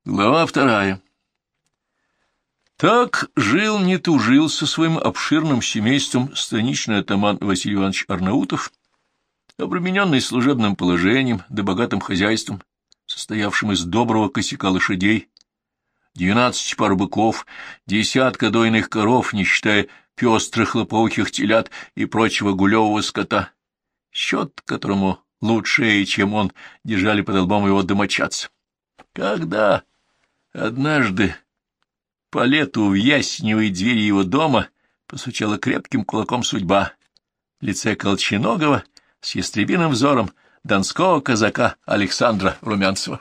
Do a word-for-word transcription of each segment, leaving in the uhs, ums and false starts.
Глава вторая. Так жил, не тужил со своим обширным семейством станичный атаман Василий Иванович Арнаутов, обремененный служебным положением да богатым хозяйством, состоявшим из доброго косяка лошадей, двенадцати пар быков, десятка дойных коров, не считая пестрых лопоухих телят и прочего гулевого скота, счет которому лучшее, чем он, держали под лбом его домочадцы. Когда однажды по лету в ясеневой двери его дома постучала крепким кулаком судьба, в лице колченогого с ястребиным взором донского казака Александра Румянцева.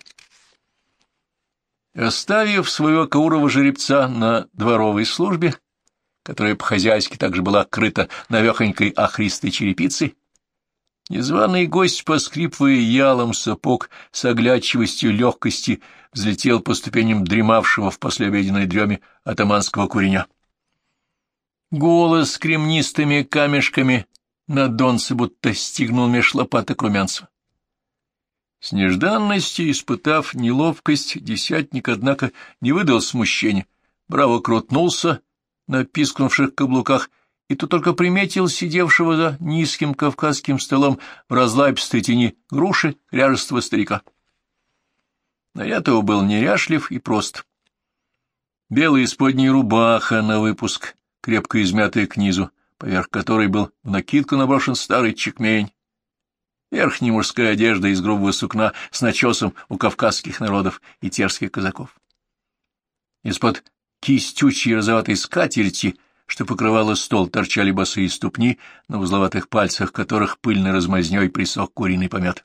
Оставив своего каурова жеребца на дворовой службе, которая по-хозяйски также была крыта навехонькой охристой черепицей, незваный гость, поскрипывая ялом сапог с оглядчивостью легкости, взлетел по ступеням дремавшего в послеобеденной дреме атаманского куреня. Голос с кремнистыми камешками на донце будто стигнул меж лопаток Румянцева. С нежданностью, испытав неловкость, десятник, однако, не выдал смущения, браво крутнулся на пискнувших каблуках, и тут только приметил сидевшего за низким кавказским столом в разлапистой тени груши ряжестого старика. Наряд его был неряшлив и прост. Белая исподняя рубаха на выпуск, крепко измятая к низу, поверх которой был в накидку наброшен старый чекмень. Верхняя мужская одежда из грубого сукна с начесом у кавказских народов и терских казаков. Из-под кистючей розоватой скатерти, что покрывало стол, торчали босые ступни, на узловатых пальцах которых пыльной размазнёй присох куриный помет.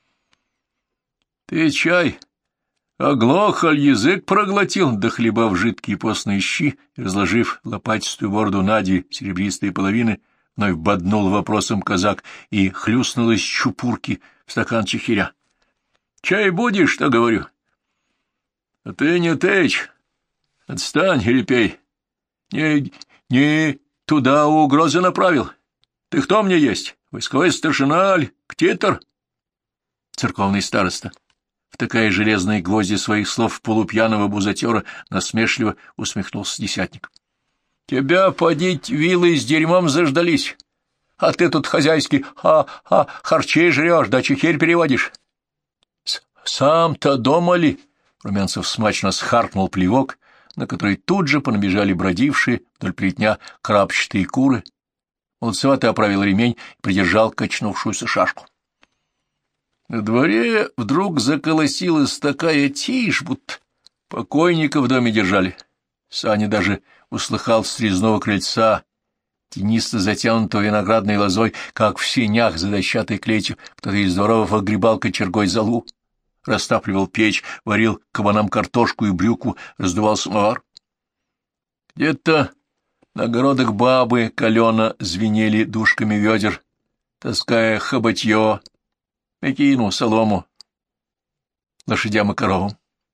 — Ты чай оглох, аль язык проглотил, дохлебав жидкие постные щи и разложив лопатистую бороду Нади серебристые половины, вновь боднул вопросом казак и хлюстнул из чупурки в стакан чехиря. — Чай будешь, что говорю? — А ты не течь. Отстань, Ерепей. Не, не туда угрозы направил. Ты кто мне есть? Войсковой старшина, аль ктитор? Церковный староста, втыкая железные гвозди своих слов полупьяного бузатера, насмешливо усмехнулся десятник. — Тебя подить вилы с дерьмом заждались, а ты тут хозяйский, а, а, харчей жрешь, да чехирь переводишь. — Сам-то дома ли? — Румянцев смачно схаркнул плевок, на который тут же понабежали бродившие вдоль плетня крапчатые куры. Молодцевато оправил ремень и придержал качнувшуюся шашку. На дворе вдруг заколосилась такая тишь, будто покойника в доме держали. Саня даже услыхал с резного крыльца, тенисто затянутого виноградной лозой, как в сенях за дощатой клетью кто-то из дворов огребал кочергой золу, растапливал печь, варил кабанам картошку и брюкву, раздувал самовар. Где-то на огородах бабы калена звенели дужками ведер, таская хоботье, мекину, солому, лошадям и коровам.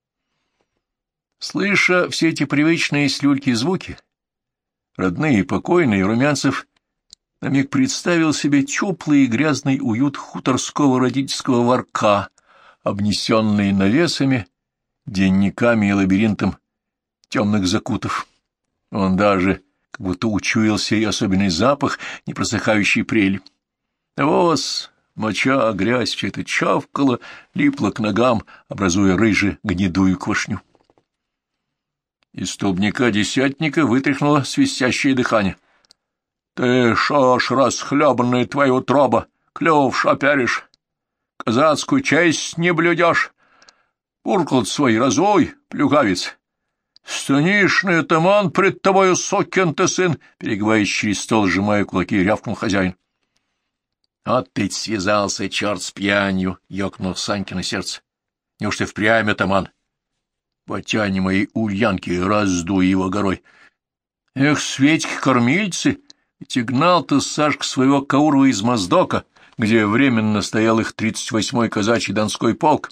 Слыша все эти привычные с люльки звуки, родные и покойные, Румянцев на миг представил себе теплый и грязный уют хуторского родительского ворка, обнесенный навесами, денниками и лабиринтом темных закутов. Он даже как будто учуялся и особенный запах непросыхающей прели. Навоз, моча, грязь, все это чавкало, липло к ногам, образуя рыже гнедую квашню. Из столбняка десятника вытряхнуло свистящее дыхание. — Ты шо ж, расхлебанная твоя утроба, клюв шоперишь? Казацкую честь не блюдешь? Буркал свой разой, плюгавец. Станишный атаман пред тобою, сокин ты сын, перегибаясь через стол, сжимая кулаки, рявкнул хозяин. — Вот ты связался, черт с пьянью, — ёкнул Санькино сердце. — Неужто впрямь атаман? Потяни моей ульянки, раздуй его горой. Эх, Светьки-кормильцы, ведь и гнал-то Сашка своего Каурова из Моздока, где временно стоял их тридцать восьмой казачий донской полк.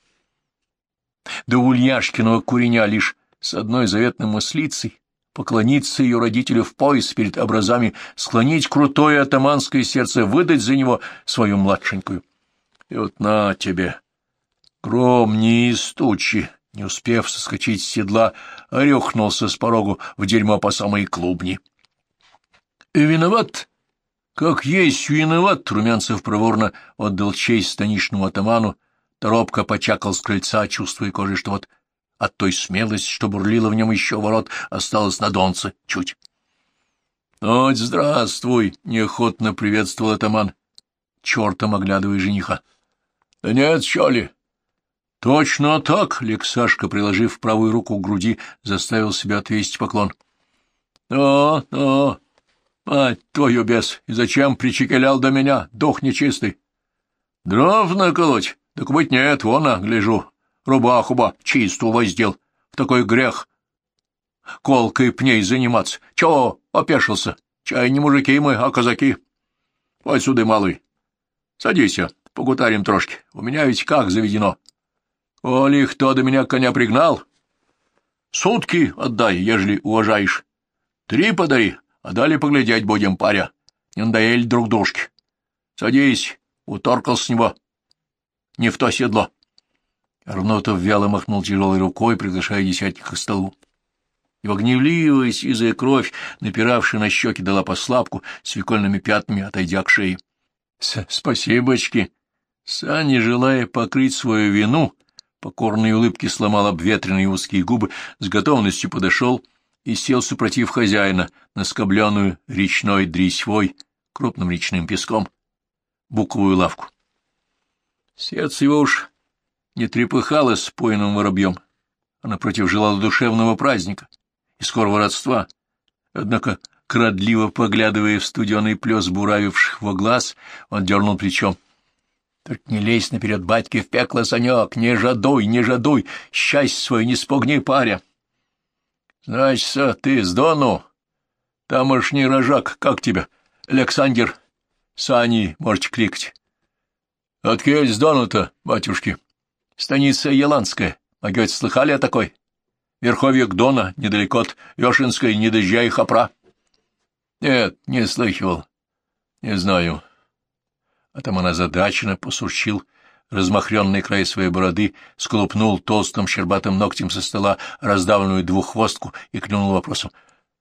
До Ульяшкиного куреня лишь с одной заветной мыслицей поклониться ее родителю в пояс перед образами, склонить крутое атаманское сердце, выдать за него свою младшенькую. И вот на тебе, гром не из тучи, Не успев соскочить с седла, рюхнулся с порогу в дерьмо по самые клубни. — Виноват? Как есть виноват! — Румянцев проворно отдал честь станичному атаману, торопко почакал с крыльца, чувствуя кожей, что вот от той смелости, что бурлила в нем еще ворот, осталось на донце чуть. — Ночь, здравствуй! — неохотно приветствовал атаман, чертом оглядывая жениха. — Да нет, что ли? — Точно так! — Лексашка, приложив правую руку к груди, заставил себя отвесить поклон. — Ну, ну, мать твою бес, и зачем причекелял до меня, дух нечистый? — Дров наколоть? Так быть нет, вон, а, гляжу, рубаху-ба чистую воздел, в такой грех колкой пней заниматься. Чего опешился? Чай не мужики мы, а казаки. Пой сюда, малый, садись, погутарим трошки, у меня ведь как заведено. Коли кто до меня коня пригнал, сутки отдай, ежели уважаешь. Три подари, а далее поглядеть будем, паря. Не надоели друг дружке. Садись, уторкал с него. Не в то седло. Арнотов вяло махнул тяжелой рукой, приглашая десятника к столу. Его гневливая сизая кровь, напиравшая на щеки, дала послабку, свекольными пятнами отойдя к шее. — Спасибочки. Саня, желая покрыть свою вину, покорной улыбки сломал обветренные узкие губы, с готовностью подошел и сел супротив хозяина на скобленную речной дресьвой, крупным речным песком, буковую лавку. Сердце его уж не трепыхалось с пойным воробьем, а напротив желало душевного праздника и скорого родства. Однако, крадливо поглядывая в студеный плес буравивших во глаз, он дернул плечом. — Только не лезь наперед батьки в пекло, Санек, не жадуй, не жадуй, счастье свое не спугни, паря. — Значит, ты с Дону, тамошний рожак, как тебя, Александр, Сани, можете кликать. — Откель с Дону-то, батюшки? — Станица Еланская. Могете слыхали о такой? Верховье Дона, недалеко от Вешенской, не дождя и хопра. — Нет, не слыхивал. — Не знаю. Атаман озадаченно посурчил размахренный край своей бороды, сколупнул толстым щербатым ногтем со стола раздавленную двуххвостку и клюнул вопросом.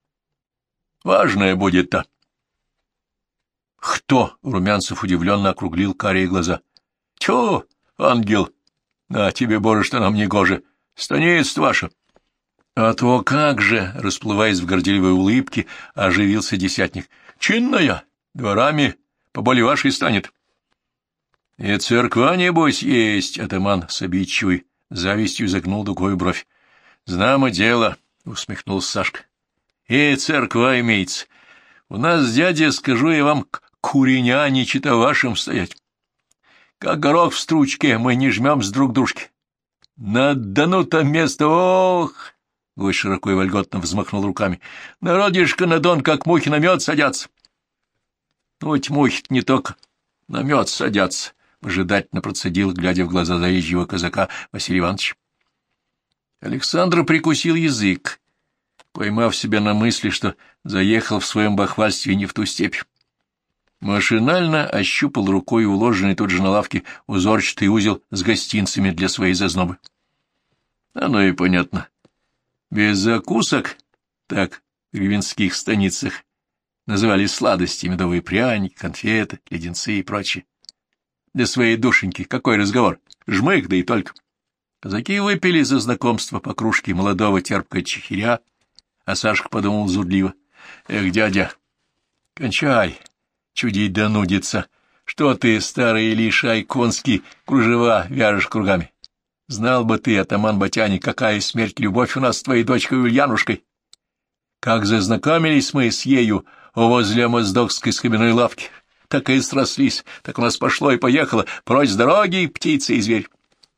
— Важное будет-то. — Кто? — Румянцев удивленно округлил карие глаза. — Тьфу, ангел! На тебе, боже, что нам не гоже! Станица ваша! — А то как же! — расплываясь в горделивой улыбке, оживился десятник. — Чинная! Дворами поболе вашей станет. — И церква, небось, есть! — атаман с обидчивой завистью загнул дугой бровь. — Знамо дело! — усмехнулся Сашка. — И церква имеется. У нас, дядя, скажу я вам, куреня не чета вашим стоять. Как горох в стручке, мы не жмем с друг дружки. На Дону-то место, ох! Гость широко и вольготно взмахнул руками. Народишко на Дон, как мухи на мед, садятся. Ну, эти мухи не только на мед садятся, выжидательно процедил, глядя в глаза заезжего казака Василий Иванович. Александр прикусил язык, поймав себя на мысли, что заехал в своем бахвальстве не в ту степь. Машинально ощупал рукой уложенный тут же на лавке узорчатый узел с гостинцами для своей зазнобы. Оно и понятно. Без закусок, так в ревенских станицах называли сладости, медовые пряники, конфеты, леденцы и прочее. Для своей душеньки какой разговор? Жмых, да и только. Казаки выпили за знакомство по кружке молодого терпкого чехиря, а Сашка подумал зудливо. Эх, дядя, кончай чудить да нудиться. Что ты, старый лишай конский, кружева вяжешь кругами? Знал бы ты, атаман Батяни, какая смерть любовь у нас с твоей дочкой Ульянушкой. Как зазнакомились мы с ею возле моздокской скобяной лавки, так и срослись, так у нас пошло и поехало, прочь с дороги, птица и зверь.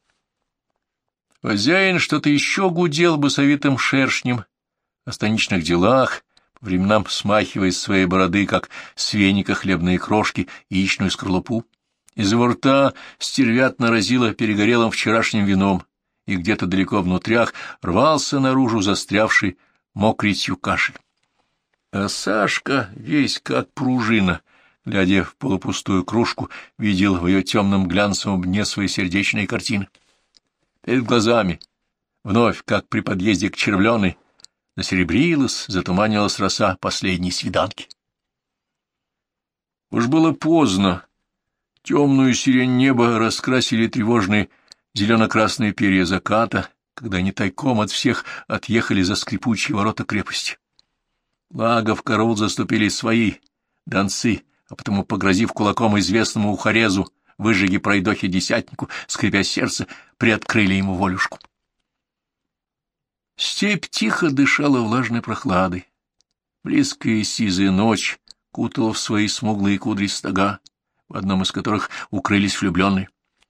Хозяин что-то еще гудел басовитым шершнем о станичных делах, по временам смахивая из своей бороды, как с веника, хлебные крошки и яичную скорлупу. Из его рта стервятно разило перегорелым вчерашним вином, и где-то далеко внутрях рвался наружу застрявший мокритью кашель. А Сашка, весь как пружина, глядя в полупустую кружку, видел в ее темном глянцевом дне свои сердечные картины. Перед глазами вновь, как при подъезде к Червленой, засеребрилась, затуманилась роса последней свиданки. Уж было поздно. Темную сирень неба раскрасили тревожные зелено-красные перья заката, когда они тайком от всех отъехали за скрипучие ворота крепости. Благо в караул заступили свои донцы, а потому, погрозив кулаком известному ухарезу, выжиги пройдохи десятнику, скрипя сердце, приоткрыли ему волюшку. Степь тихо дышала влажной прохладой. Близкая сизая ночь кутала в свои смуглые кудри стога, в одном из которых укрылись влюбленные.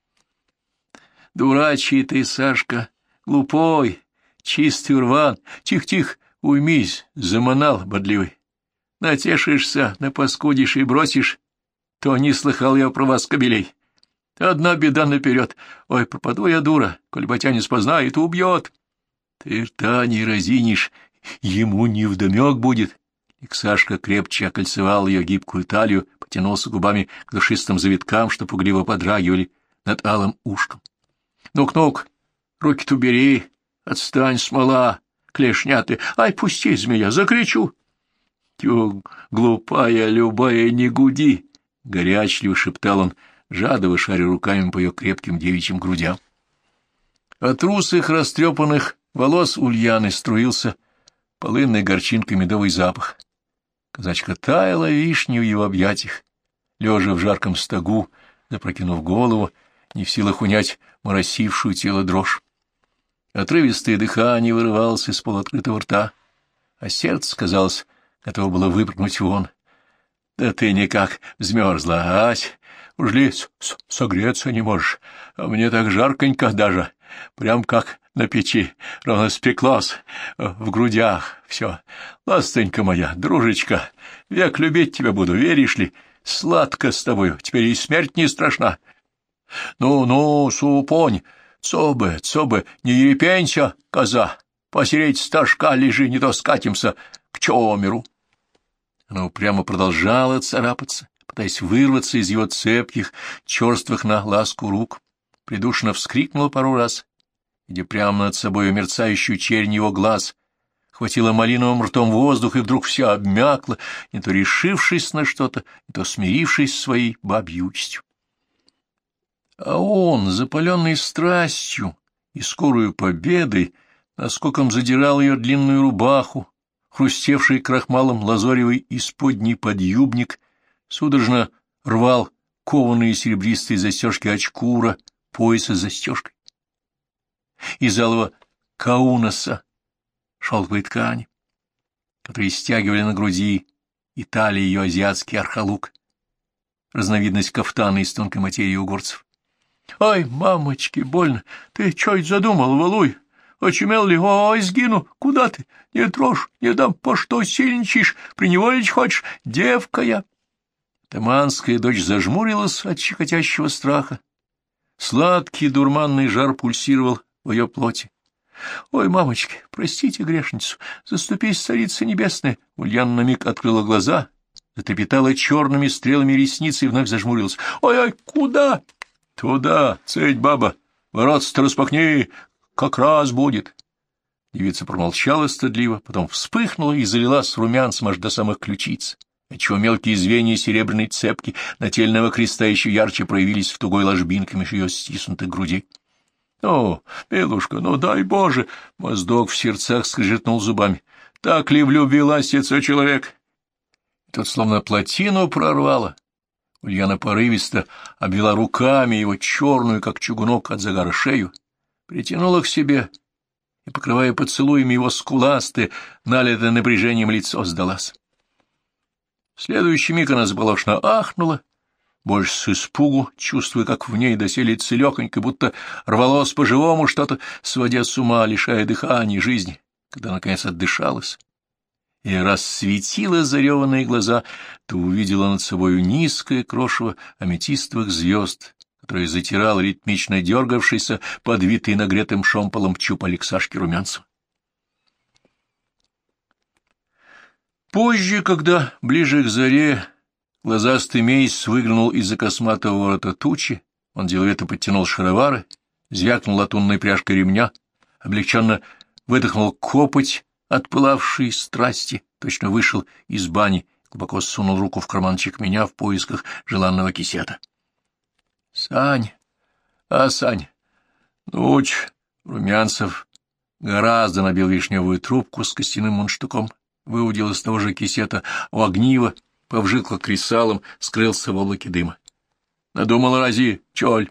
«Дурачий ты, Сашка, глупой, чистый урван, тих-тих, уймись, заманал бодливый. Натешишься, напаскудишь и бросишь, то не слыхал я про вас, кобелей. Одна беда наперед. Ой, пропаду я, дура, коль батя не спознает, убьет. Ты рта не разинишь, ему невдомек будет». И Сашка крепче окольцевал ее гибкую талию, потянулся губами к душистым завиткам, что пугливо подрагивали над алым ушком. «Ну-ка-ну-ка, руки-то убери, отстань, смола, клешня ты, ай, пусти, змея, закричу!» «Тю, глупая, любая, не гуди!» — горячливо шептал он, жадово шаря руками по ее крепким девичьим грудям. От русых растрепанных волос Ульяны струился полынной горчинкой медовый запах. Казачка таяла вишню в его объятиях, лежа в жарком стогу, запрокинув голову, не в силах унять моросившую тело дрожь. Отрывистое дыхание вырывалось из полуоткрытого рта, а сердце, казалось, готово было выпрыгнуть вон. «Да ты никак взмерзла, ась, уж ли согреться не можешь, а мне так жарконько даже, прям как на печи, ровно спеклась, в грудях, все. Ластонька моя, дружечка, век любить тебя буду, веришь ли? Сладко с тобою, теперь и смерть не страшна. Ну-ну, супонь, цобы, цобы, не ерепенься, коза, посереть стажка лежи, не то скатимся к чомеру». Она упрямо продолжала царапаться, пытаясь вырваться из его цепких, черствых на ласку рук, придушенно вскрикнула пару раз, где прямо над собой мерцающую чернь его глаз, хватила малиновым ртом воздух, и вдруг вся обмякла, не то решившись на что-то, не то смирившись своей бабьей участью. А он, запаленный страстью и скорую победой, наскоком задирал ее длинную рубаху, хрустевший крахмалом лазоревый исподний подъюбник, судорожно рвал кованые серебристые застежки очкура, пояса с застежкой. Из алого каунаса шелковой ткани, которые стягивали на груди и талии ее азиатский архалук, разновидность кафтана из тонкой материи угорцев. «Ай, мамочки, больно! Ты чё это задумал, Валуй? Очумел ли? Ой, сгину! Куда ты? Не трожь, не дам, по что сильничаешь? Приневолить хочешь? Девка я!» Таманская дочь зажмурилась от щекотящего страха. Сладкий дурманный жар пульсировал в ее плоти. «Ой, мамочки, простите грешницу, заступись, царица небесная!» Ульяна на миг открыла глаза, затрепетала черными стрелами ресниц и вновь зажмурилась. «Ой-ой, куда?» «Туда, цедь, баба, ворот-то распахни, как раз будет!» Девица промолчала стыдливо, потом вспыхнула и залилась румянцем аж до самых ключиц, отчего мелкие звенья серебряной цепки нательного креста еще ярче проявились в тугой ложбинке меж ее стиснутых грудей. «О, милушка, ну дай Боже!» — Моздок в сердцах скрежетнул зубами. «Так ли влюбилась яйцо человек?» И тут словно плотину прорвало. Ульяна порывисто обвела руками его черную, как чугунок от загара, шею, притянула к себе и, покрывая поцелуями его скуластое, налитое напряжением лицо, сдалась. В следующий миг она заполошно ахнула, больше с испугу, чувствуя, как в ней доселе целехонько, будто рвалось по-живому что-то, сводя с ума, лишая дыхания жизни, когда, наконец, отдышалась и рассветила зареванные глаза, то увидела над собою низкое крошево аметистовых звезд, которое затирал ритмично дергавшийся, подвитый нагретым шомполом чуб Алексашки Румянцева. Позже, когда, ближе к заре, глазастый мейс выглянул из-за косматого ворота тучи, он деловито подтянул шаровары, звякнул латунной пряжкой ремня, облегченно выдохнул копоть от пылавшей страсти, точно вышел из бани, глубоко сунул руку в карманчик меня в поисках желанного кисета. — Сань! А, Сань! Ну, ч... Румянцев гораздо набил вишневую трубку с костяным мундштуком, выудил из того же кисета у огнива, повжикло кресалом, скрылся в облаке дыма. Надумала рази, чоль.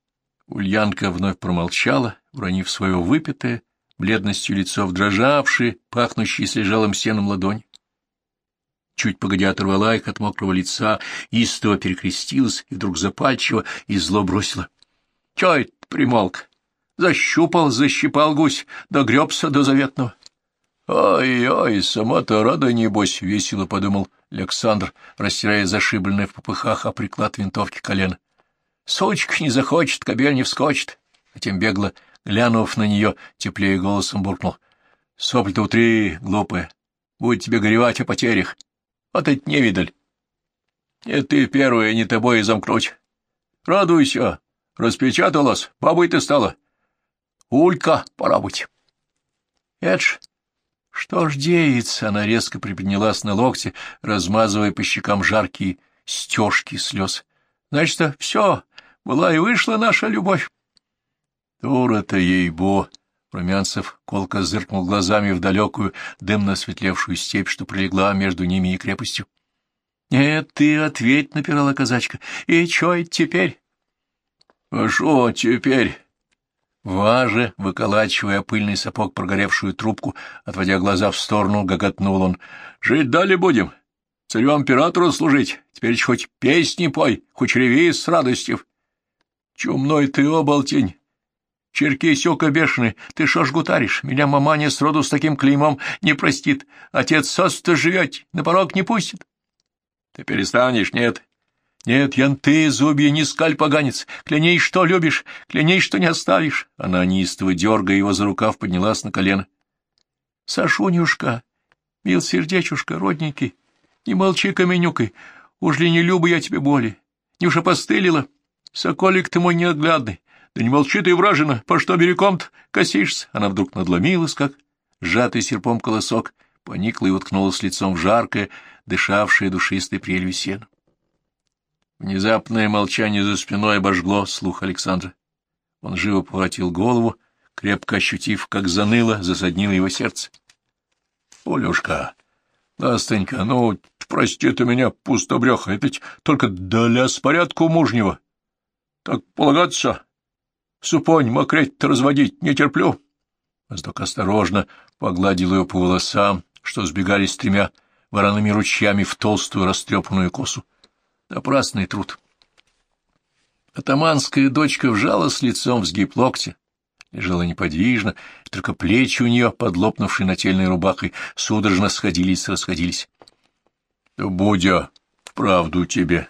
Ульянка вновь промолчала, уронив свое выпитое, бледностью лицо в дрожавшие, пахнущие слежалым сеном ладонь. Чуть погодя оторвала их от мокрого лица, истово перекрестилась и вдруг запальчиво и зло бросила. — Чё это примолк? Защупал, защипал гусь, догребся до заветного. «Ой-ой, сама-то рада, небось», — весело подумал Александр, растирая зашибленное в попыхах о приклад винтовки колено. «Сучка не захочет, кобель не вскочит». Затем бегло, глянув на нее, теплее голосом буркнул. «Сопль-то утри, глупая, будет тебе горевать о потерях. Вот это невидаль. Не ты первая, не тобой и замкнуть. Радуйся, распечаталась, бабой ты стала. Улька, пора быть». «Это ж... что ж деется?» — она резко приподнялась на локте, размазывая по щекам жаркие стежки слез. «Значит, все, была и вышла наша любовь». «Дура-то ей-бо!» — Румянцев колко зыркнул глазами в далекую, дымно светлевшую степь, что пролегла между ними и крепостью. «Нет, ты ответь», — напирала казачка. «И чё это теперь?» «А шо теперь?» Важе, выколачивая пыльный сапог прогоревшую трубку, отводя глаза в сторону, гоготнул он. — Жить дали будем, царю-императору служить, теперь хоть песни пой, хоть реви с радостью. — Чумной ты, оболтень! Черкесёка бешеный, ты шо ж гутаришь? Меня маманя сроду с таким клеймом не простит, отец сос-то живёт, на порог не пустит. — Ты перестанешь, нет? — Нет, Ян, ты, зубья, не скаль, поганец, кляней, что любишь, кляней, что не оставишь. Она, неистово дергая его за рукав, поднялась на колено. — Сашунюшка, мил сердечушка, родненький, не молчи каменюкой, уж ли не люблю я тебе боли, не уж опостылила, соколик ты мой неоглядный, да не молчи ты, вражина, по что берегом-то косишься? Она вдруг надломилась, как сжатый серпом колосок, поникла и уткнулась лицом в жаркое, дышавшее душистой прелью сена. Внезапное молчание за спиной обожгло слух Александра. Он живо поворотил голову, крепко ощутив, как заныло, засаднило его сердце. — Олюшка, ластонька, ну, прости ты меня, пустобреха, это ведь только для спорядку мужнего. Так полагаться, супонь мокреть-то разводить не терплю. Воздок осторожно погладил ее по волосам, что сбегались тремя вороными ручьями в толстую растрепанную косу. Напрасный труд. Атаманская дочка вжалась лицом в сгиб локтя, лежала неподвижно, только плечи у нее, подлопнувшие нательной рубахой, судорожно сходились и расходились. — Будя, вправду тебе.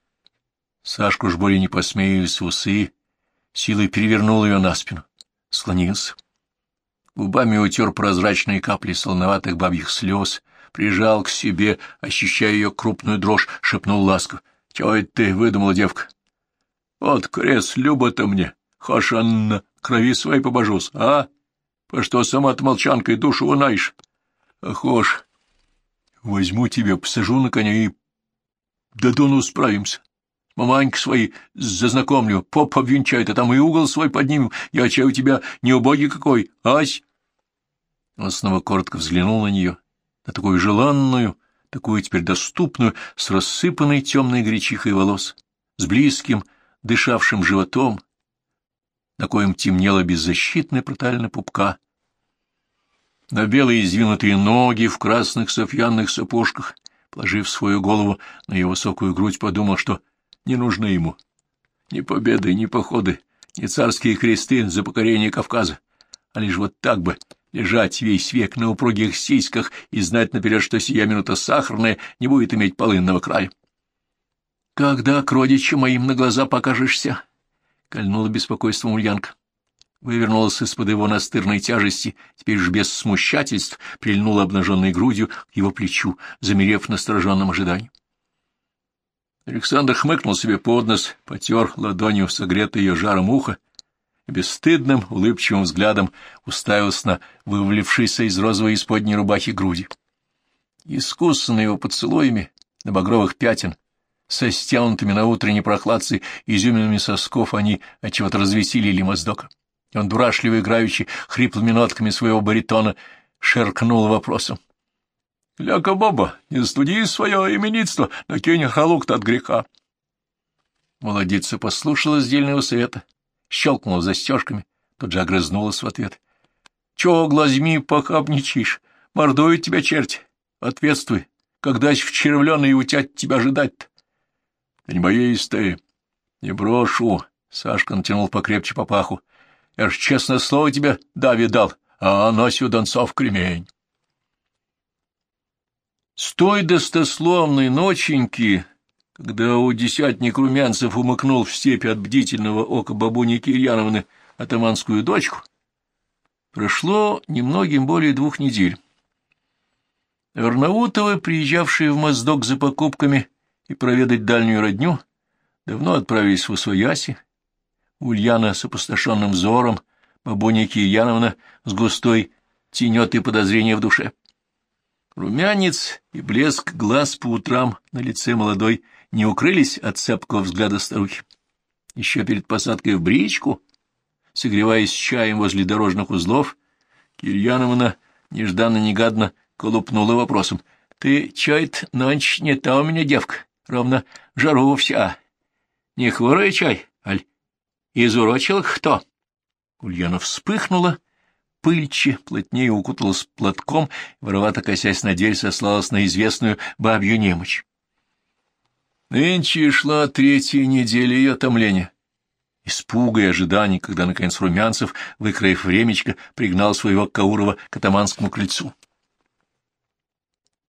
Сашку ж более не посмеялись в усы, силой перевернул ее на спину, склонился. Губами утер прозрачные капли солоноватых бабьих слез, прижал к себе, ощущая ее крупную дрожь, шепнул ласково. — Чего это ты выдумала, девка? — Вот крест, Люба-то мне, хошь Анна, крови своей побожусь, а? По что сама-то молчанкой душу унаешь? А хошь, возьму тебя, посажу на коня и до дону справимся. Маманька свои зазнакомлю, поп обвенчает, а там и угол свой поднимем. Я чай у тебя не убогий какой, ась? Он снова коротко взглянул на нее, на такую желанную, такую теперь доступную, с рассыпанной темной гречихой волос, с близким, дышавшим животом, на коем темнела беззащитная проталина пупка, на белые извинутые ноги в красных софьянных сапожках, положив свою голову на ее высокую грудь, подумал, что не нужны ему ни победы, ни походы, ни царские кресты за покорение Кавказа, а лишь вот так бы лежать весь век на упругих сиськах и знать наперед, что сия минута сахарная не будет иметь полынного края. — Когда к родичам моим на глаза покажешься? — кольнула беспокойством Ульянка. Вывернулась из-под его настырной тяжести, теперь ж без смущательств прильнула обнаженной грудью к его плечу, замерев в настороженном ожидании. Александр хмыкнул себе под нос, потер ладонью согретое ее жаром ухо бесстыдным, улыбчивым взглядом уставился на вывалившиеся из розовой исподней рубахи груди. Искусанные его поцелуями на багровых пятен, со стянутыми на утренней прохладце изюминами сосков, они отчего-то развеселили Моздока. Он, дурашливо играючи хриплыми нотками своего баритона, шеркнул вопросом. — Ляка-боба, не студи свое именинство, накинь халук-то от греха. Молодица послушалась дельного совета, щелкнула застежками, тут же огрызнулась в ответ. — Чего глазми похабничаешь? Мордуют тебя черти. Ответствуй, когда в червленый утять тебя ожидать-то? — Да не боись ты. — Не брошу. Сашка натянул покрепче папаху. — Я ж честное слово тебе Дави дал, а оно сюда донцов кремень. С той достославной ноченьки, когда у десятник Румянцев умыкнул в степи от бдительного ока бабуни Кирьяновны атаманскую дочку, прошло немногим более двух недель. Вернаутовы, приезжавшие в Моздок за покупками и проведать дальнюю родню, давно отправились в Усвояси. Ульяна с опустошенным взором, бабуня Кирьяновна с густой тенетой подозрения в душе. Румянец и блеск глаз по утрам на лице молодой не укрылись от цепкого взгляда старухи. Еще перед посадкой в бричку, согреваясь чаем возле дорожных узлов, Кирьяновна нежданно-негаданно колупнула вопросом. — Ты чай-то ночь не та у меня девка, ровно жару вся. Не хворая чай, аль изурочила кто? Ульяна вспыхнула, пыльче, плотнее укуталась платком, воровато косясь на дверь, сослалась на известную бабью немочь. Нынче шла третья неделя ее томления. Испуга и ожиданий, когда, наконец, Румянцев, выкроив времечко, пригнал своего Каурова к атаманскому крыльцу.